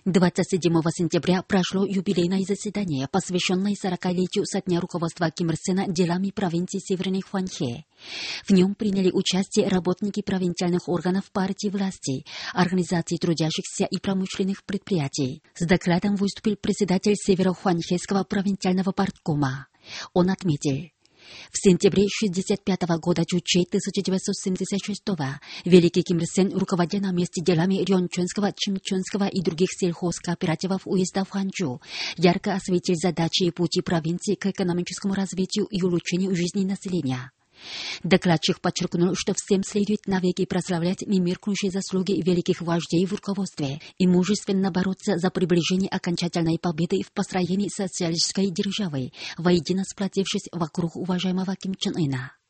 27 сентября прошло юбилейное заседание, посвященное 40-летию со дня руководства Ким Ир Сена делами провинции Северной Хванхэ. В нем приняли участие работники провинциальных органов партии власти, организаций трудящихся и промышленных предприятий. С докладом выступил председатель Северо-Хванхэского провинциального парткома. Он отметил: в сентябре 1965 года Чучей 1976 великий Ким Ир Сен, руководя на месте делами Рёнчонского, Чимчонского и других сельхозкооперативов уезда Хванчжу, ярко осветил задачи и пути провинции к экономическому развитию и улучшению жизни населения. Докладчик подчеркнул, что всем следует навеки прославлять немеркнущие заслуги великих вождей в руководстве и мужественно бороться за приближение окончательной победы в построении социалистической державы, воедино сплотившись вокруг уважаемого Ким Чен Ына.